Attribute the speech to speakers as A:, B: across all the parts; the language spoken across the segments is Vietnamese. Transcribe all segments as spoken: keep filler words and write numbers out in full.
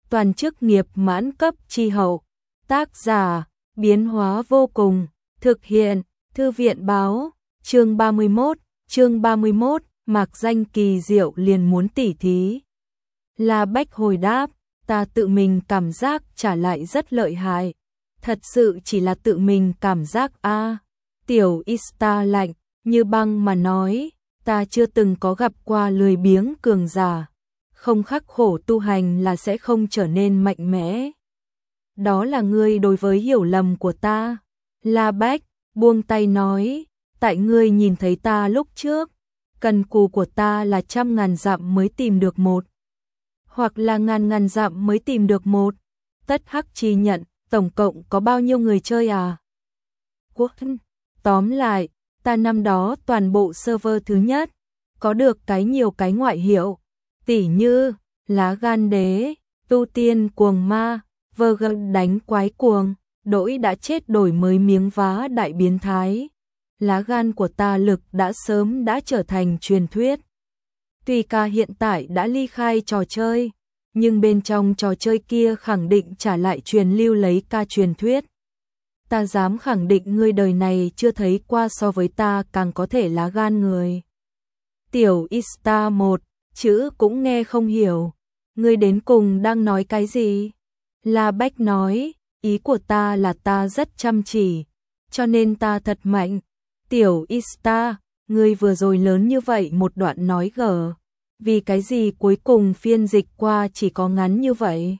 A: toàn chức nghiệp mãn cấp chi hậu. Tác giả, biến hóa vô cùng, thực hiện, thư viện báo, chương ba mươi mốt, chương ba mươi mốt, mạc danh kỳ diệu liền muốn tỉ thí. La Bách hồi đáp, ta tự mình cảm giác trả lại rất lợi hại. Thật sự chỉ là tự mình cảm giác a à. Tiểu Ista lạnh, như băng mà nói, ta chưa từng có gặp qua lười biếng cường giả. Không khắc khổ tu hành là sẽ không trở nên mạnh mẽ. Đó là ngươi đối với hiểu lầm của ta. La Bách, buông tay nói, tại ngươi nhìn thấy ta lúc trước, cần cù của ta là trăm ngàn dặm mới tìm được một. Hoặc là ngàn ngàn dặm mới tìm được một. Tất Hắc chi nhận, tổng cộng có bao nhiêu người chơi à? Quốc, tóm lại, ta năm đó toàn bộ server thứ nhất, có được cái nhiều cái ngoại hiệu, tỉ như, lá gan đế, tu tiên cuồng ma, vơ gân đánh quái cuồng, đỗi đã chết đổi mới miếng vá đại biến thái. Lá gan của ta lực đã sớm đã trở thành truyền thuyết. Tuy ca hiện tại đã ly khai trò chơi, nhưng bên trong trò chơi kia khẳng định trả lại truyền lưu lấy ca truyền thuyết. Ta dám khẳng định ngươi đời này chưa thấy qua so với ta càng có thể lá gan người. Tiểu Ista một, chữ cũng nghe không hiểu. Ngươi đến cùng đang nói cái gì? La Bách nói, ý của ta là ta rất chăm chỉ, cho nên ta thật mạnh. Tiểu Ista, ngươi vừa rồi lớn như vậy một đoạn nói gở. Vì cái gì cuối cùng phiên dịch qua chỉ có ngắn như vậy?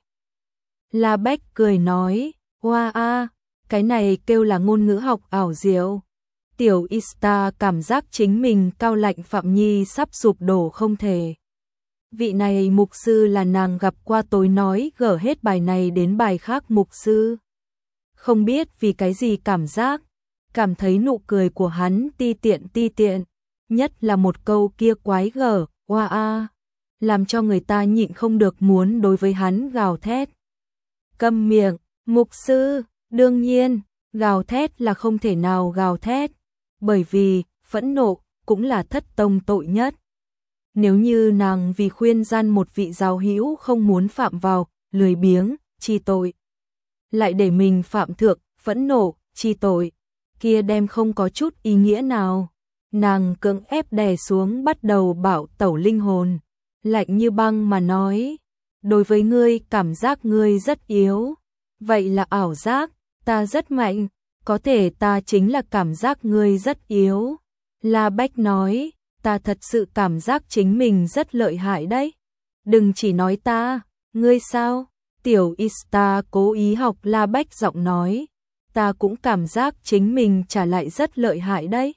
A: La Bách cười nói, hoa a, cái này kêu là ngôn ngữ học ảo diệu. Tiểu Ista cảm giác chính mình cao lạnh Phạm Nhi sắp sụp đổ không thể. Vị này mục sư là nàng gặp qua tối nói gở hết bài này đến bài khác mục sư. Không biết vì cái gì cảm giác, cảm thấy nụ cười của hắn ti tiện ti tiện, nhất là một câu kia quái gở, hoa a, làm cho người ta nhịn không được muốn đối với hắn gào thét. Câm miệng, mục sư, đương nhiên, gào thét là không thể nào gào thét, bởi vì, phẫn nộ, cũng là thất tông tội nhất. Nếu như nàng vì khuyên gian một vị giáo hữu không muốn phạm vào, lười biếng, chi tội, lại để mình phạm thượng, phẫn nộ, chi tội, kia đem không có chút ý nghĩa nào. Nàng cưỡng ép đè xuống bắt đầu bảo tẩu linh hồn, lạnh như băng mà nói, đối với ngươi cảm giác ngươi rất yếu, vậy là ảo giác, ta rất mạnh, có thể ta chính là cảm giác ngươi rất yếu. La Bách nói, ta thật sự cảm giác chính mình rất lợi hại đấy. Đừng chỉ nói ta, ngươi sao? Tiểu Ista cố ý học La Bách giọng nói, ta cũng cảm giác chính mình trả lại rất lợi hại đấy.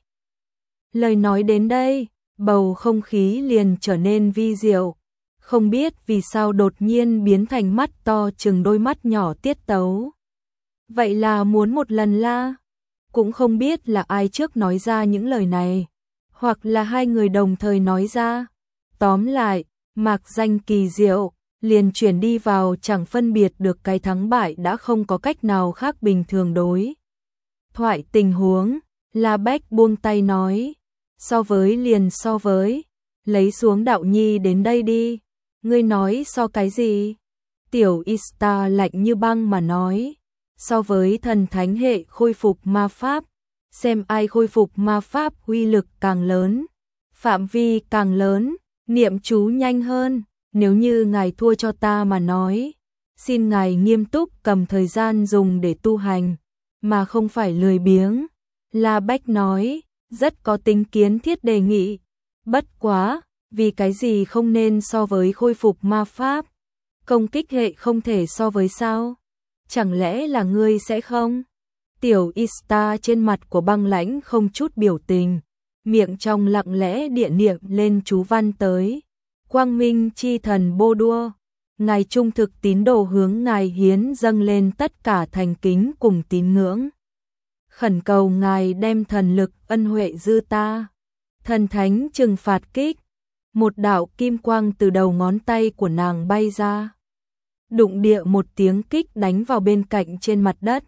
A: Lời nói đến đây, bầu không khí liền trở nên vi diệu, không biết vì sao đột nhiên biến thành mắt to chừng đôi mắt nhỏ tiết tấu. Vậy là muốn một lần la, cũng không biết là ai trước nói ra những lời này, hoặc là hai người đồng thời nói ra. Tóm lại, mạc danh kỳ diệu, liền chuyển đi vào chẳng phân biệt được cái thắng bại đã không có cách nào khác bình thường đối. Thoại tình huống, La Bách buông tay nói, so với liền so với, lấy xuống đạo nhi đến đây đi, ngươi nói so cái gì? Tiểu Ista lạnh như băng mà nói, so với thần thánh hệ khôi phục ma pháp, xem ai khôi phục ma pháp uy lực càng lớn, phạm vi càng lớn, niệm chú nhanh hơn, nếu như ngài thua cho ta mà nói, xin ngài nghiêm túc cầm thời gian dùng để tu hành, mà không phải lười biếng. La Bách nói, rất có tính kiến thiết đề nghị, bất quá, vì cái gì không nên so với khôi phục ma pháp, công kích hệ không thể so với sao? Chẳng lẽ là ngươi sẽ không? Tiểu Ista trên mặt của băng lãnh không chút biểu tình, miệng trong lặng lẽ địa niệm lên chú văn tới. Quang Minh chi thần bô đua, ngài trung thực tín đồ hướng ngài hiến dâng lên tất cả thành kính cùng tín ngưỡng. Khẩn cầu ngài đem thần lực ân huệ dư ta. Thần thánh trừng phạt kích, một đạo kim quang từ đầu ngón tay của nàng bay ra. Đụng địa một tiếng kích đánh vào bên cạnh trên mặt đất,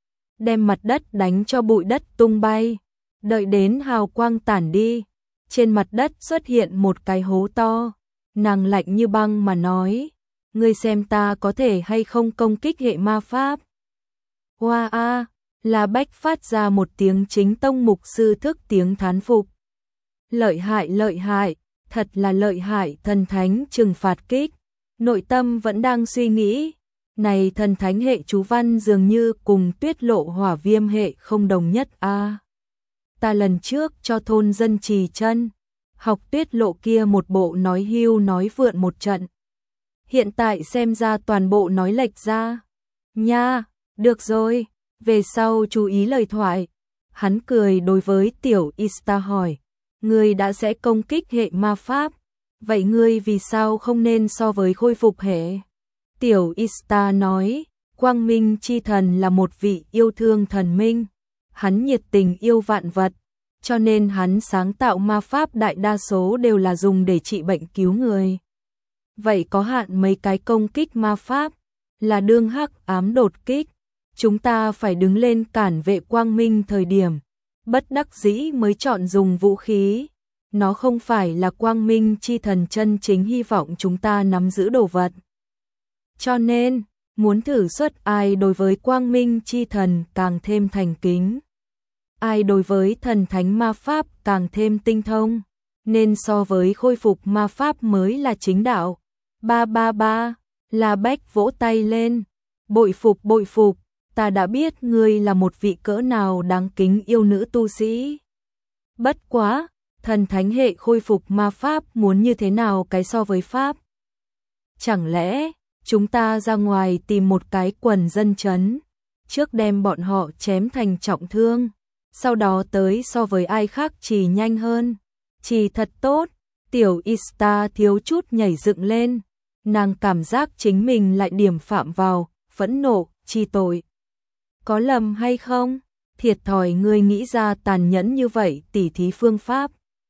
A: đem mặt đất đánh cho bụi đất tung bay. Đợi đến hào quang tản đi, trên mặt đất xuất hiện một cái hố to. Nàng lạnh như băng mà nói, ngươi xem ta có thể hay không công kích hệ ma pháp. Hoa a, La Bách phát ra một tiếng chính tông mục sư thức tiếng thán phục. Lợi hại lợi hại, thật là lợi hại, thần thánh trừng phạt kích. Nội tâm vẫn đang suy nghĩ, này thần thánh hệ chú văn dường như cùng tuyết lộ hỏa viêm hệ không đồng nhất a. À, ta lần trước cho thôn dân trì chân, học tuyết lộ kia một bộ nói hưu nói vượn một trận. Hiện tại xem ra toàn bộ nói lệch ra. Nha, được rồi, về sau chú ý lời thoại. Hắn cười đối với tiểu Ista hỏi, ngươi đã sẽ công kích hệ ma pháp, vậy ngươi vì sao không nên so với khôi phục hệ? Tiểu Ista nói, Quang Minh chi thần là một vị yêu thương thần minh, hắn nhiệt tình yêu vạn vật, cho nên hắn sáng tạo ma pháp đại đa số đều là dùng để trị bệnh cứu người. Vậy có hạn mấy cái công kích ma pháp, là đương hắc ám đột kích, chúng ta phải đứng lên cản vệ Quang Minh thời điểm, bất đắc dĩ mới chọn dùng vũ khí. Nó không phải là Quang Minh chi thần chân chính hy vọng chúng ta nắm giữ đồ vật. Cho nên, muốn thử xuất ai đối với Quang Minh chi thần càng thêm thành kính, ai đối với thần thánh ma pháp càng thêm tinh thông, nên so với khôi phục ma pháp mới là chính đạo. Ba ba ba, La Bách vỗ tay lên, bội phục bội phục, ta đã biết ngươi là một vị cỡ nào đáng kính yêu nữ tu sĩ. Bất quá, thần thánh hệ khôi phục ma pháp muốn như thế nào cái so với pháp? Chẳng lẽ, chúng ta ra ngoài tìm một cái quần dân chấn, trước đem bọn họ chém thành trọng thương, sau đó tới so với ai khác chỉ nhanh hơn, chỉ thật tốt. Tiểu Ista thiếu chút nhảy dựng lên, nàng cảm giác chính mình lại điểm phạm vào, phẫn nộ, chi tội. Có lầm hay không? Thiệt thòi ngươi nghĩ ra tàn nhẫn như vậy tỉ thí phương pháp.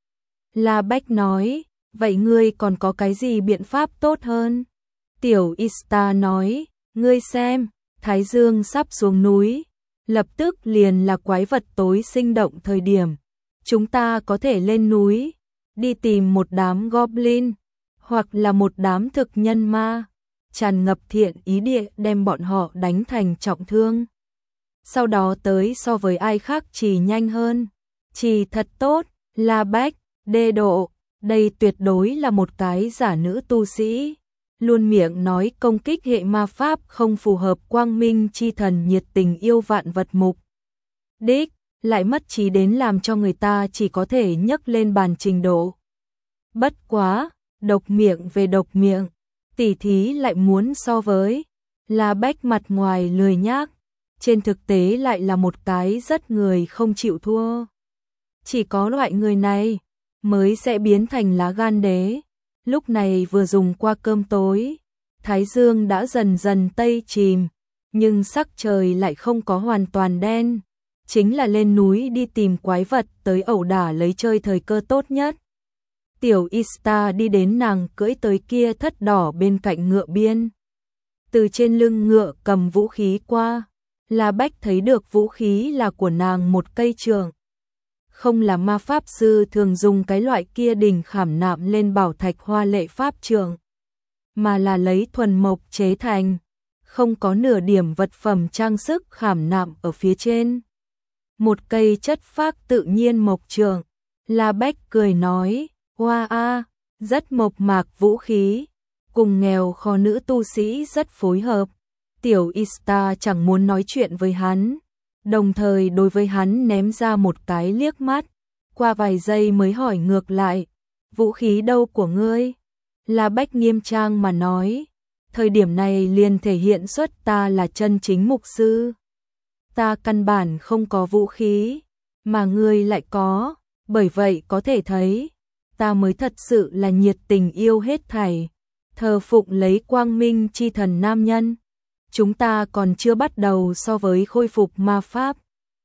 A: La Bách nói, vậy ngươi còn có cái gì biện pháp tốt hơn? Tiểu Ista nói, ngươi xem, Thái Dương sắp xuống núi, lập tức liền là quái vật tối sinh động thời điểm. Chúng ta có thể lên núi, đi tìm một đám goblin, hoặc là một đám thực nhân ma, tràn ngập thiện ý địa đem bọn họ đánh thành trọng thương. Sau đó tới so với ai khác chỉ nhanh hơn, chỉ thật tốt. La Bách, đê độ, đây tuyệt đối là một cái giả nữ tu sĩ, luôn miệng nói công kích hệ ma pháp không phù hợp Quang Minh chi thần nhiệt tình yêu vạn vật mục đích, lại mất trí đến làm cho người ta chỉ có thể nhấc lên bàn trình độ. Bất quá, độc miệng về độc miệng, tỉ thí lại muốn so với. La Bách mặt ngoài lười nhác, trên thực tế lại là một cái rất người không chịu thua. Chỉ có loại người này mới sẽ biến thành lá gan đế. Lúc này vừa dùng qua cơm tối, Thái Dương đã dần dần tây chìm, nhưng sắc trời lại không có hoàn toàn đen. Chính là lên núi đi tìm quái vật tới ẩu đả lấy chơi thời cơ tốt nhất. Tiểu Ista đi đến nàng cưỡi tới kia thất đỏ bên cạnh ngựa biên. Từ trên lưng ngựa cầm vũ khí qua, La Bách thấy được vũ khí là của nàng một cây trường. Không là ma pháp sư thường dùng cái loại kia đỉnh khảm nạm lên bảo thạch hoa lệ pháp trường, mà là lấy thuần mộc chế thành, không có nửa điểm vật phẩm trang sức khảm nạm ở phía trên. Một cây chất phác tự nhiên mộc trường. La Bách cười nói, hoa a, rất mộc mạc vũ khí, cùng nghèo khó nữ tu sĩ rất phối hợp. Tiểu Ista chẳng muốn nói chuyện với hắn, đồng thời đối với hắn ném ra một cái liếc mắt, qua vài giây mới hỏi ngược lại, vũ khí đâu của ngươi? La Bách nghiêm trang mà nói, thời điểm này liền thể hiện xuất ta là chân chính mục sư. Ta căn bản không có vũ khí, mà ngươi lại có, bởi vậy có thể thấy, ta mới thật sự là nhiệt tình yêu hết thảy, thờ phụng lấy Quang Minh chi thần nam nhân. Chúng ta còn chưa bắt đầu so với khôi phục ma pháp.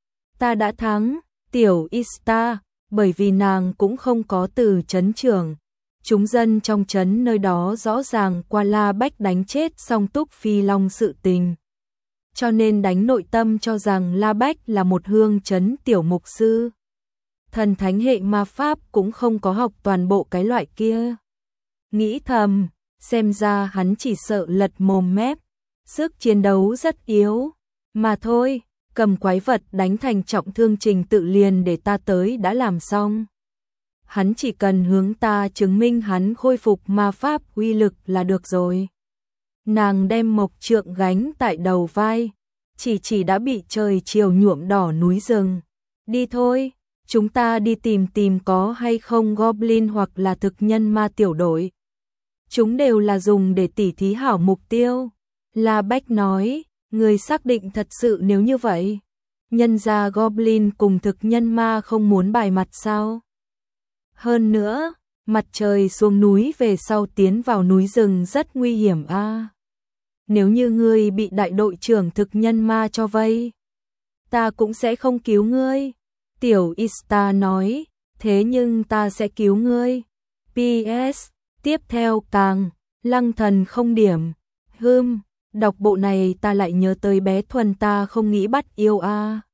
A: Ta đã thắng, Tiểu Ista, bởi vì nàng cũng không có từ trấn trưởng. Chúng dân trong trấn nơi đó rõ ràng qua La Bách đánh chết Song Túc Phi Long sự tình. Cho nên đánh nội tâm cho rằng La Bách là một hương trấn tiểu mục sư. Thần thánh hệ ma pháp cũng không có học toàn bộ cái loại kia. Nghĩ thầm, xem ra hắn chỉ sợ lật mồm mép, sức chiến đấu rất yếu, mà thôi, cầm quái vật đánh thành trọng thương trình tự liền để ta tới đã làm xong. Hắn chỉ cần hướng ta chứng minh hắn khôi phục ma pháp uy lực là được rồi. Nàng đem mộc trượng gánh tại đầu vai, chỉ chỉ đã bị trời chiều nhuộm đỏ núi rừng. Đi thôi, chúng ta đi tìm tìm có hay không goblin hoặc là thực nhân ma tiểu đội. Chúng đều là dùng để tỉ thí hảo mục tiêu. La Bách nói, người xác định thật sự nếu như vậy. Nhân ra goblin cùng thực nhân ma không muốn bài mặt sao? Hơn nữa, mặt trời xuống núi về sau tiến vào núi rừng rất nguy hiểm a. À. Nếu như ngươi bị đại đội trưởng thực nhân ma cho vây, ta cũng sẽ không cứu ngươi. Tiểu Ista nói, thế nhưng ta sẽ cứu ngươi. pê ét, tiếp theo càng, lăng thần không điểm. Hừm, đọc bộ này ta lại nhớ tới bé Thuần ta không nghĩ bắt yêu a. À.